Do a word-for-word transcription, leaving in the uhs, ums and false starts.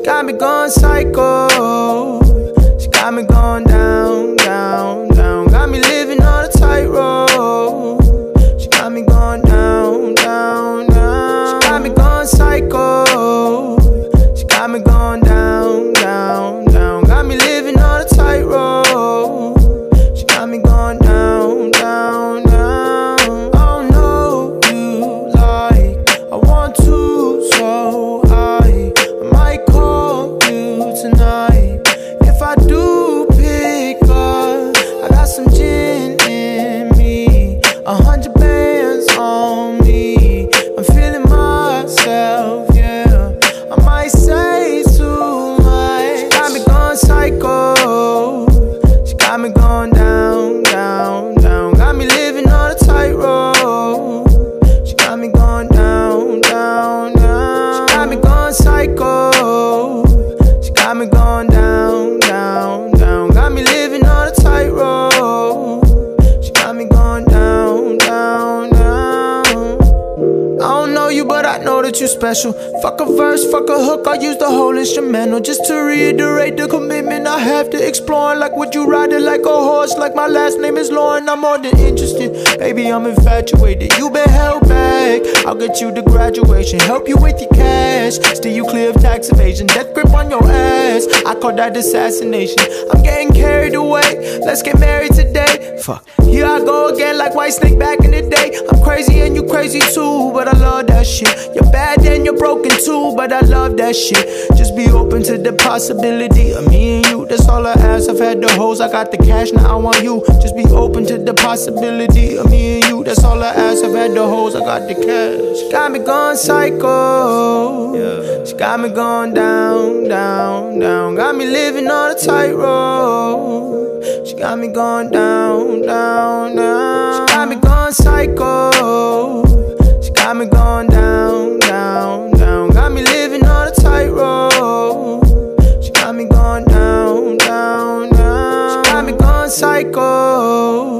got me going psycho. She got me going down, down, down. Got me living on a tightrope. She got me going down, down, down. She got me going psycho. She got me going down, down, down. Got me living on a tightrope. She got me going down, down, down. I don't know you like I want to, so I, I might call you tonight. If I do pick up, I got some gin in me, a hundred bands on me. I'm feeling myself, yeah. I might say too much. She got me going psycho. She got me going down, down, down. Got me living on a tightrope. She got me going down, down, down. She got me going psycho. She got me going down, down, down. Got me living on a tightrope. She got me going down, down, down. I don't know you, but I know that you special. Fuck a verse, fuck a hook, I use the whole instrumental. Just to reiterate the commitment I have to exploring. Like, would you ride it like a horse? Like my last name is Lauren, I'm more than interested. Baby, I'm infatuated, you been held back. I'll get you to graduation, help you with your cash, steer you clear of tax evasion, death grip on your ass. I call that assassination. I'm getting carried away, let's get married today. Fuck, here I go again like Whitesnake back in the day. I'm crazy and you crazy too, but I love that shit. You're bad and you're broken too, but I love that shit. Just be open to the possibility of me and you, that's all I ask. I've had the hoes, I got the cash, now I want you. Just be open to the possibility of me and you, that's all I ask. I've had the hoes, I got the cash. She got me going psycho, yeah. She got me going down, down, down. Got me living on a tightrope. She got me going down, down, down. She got me going psycho. She got me going down, down, down. Got me living on a tightrope. She got me going down, down, down. She got me going psycho.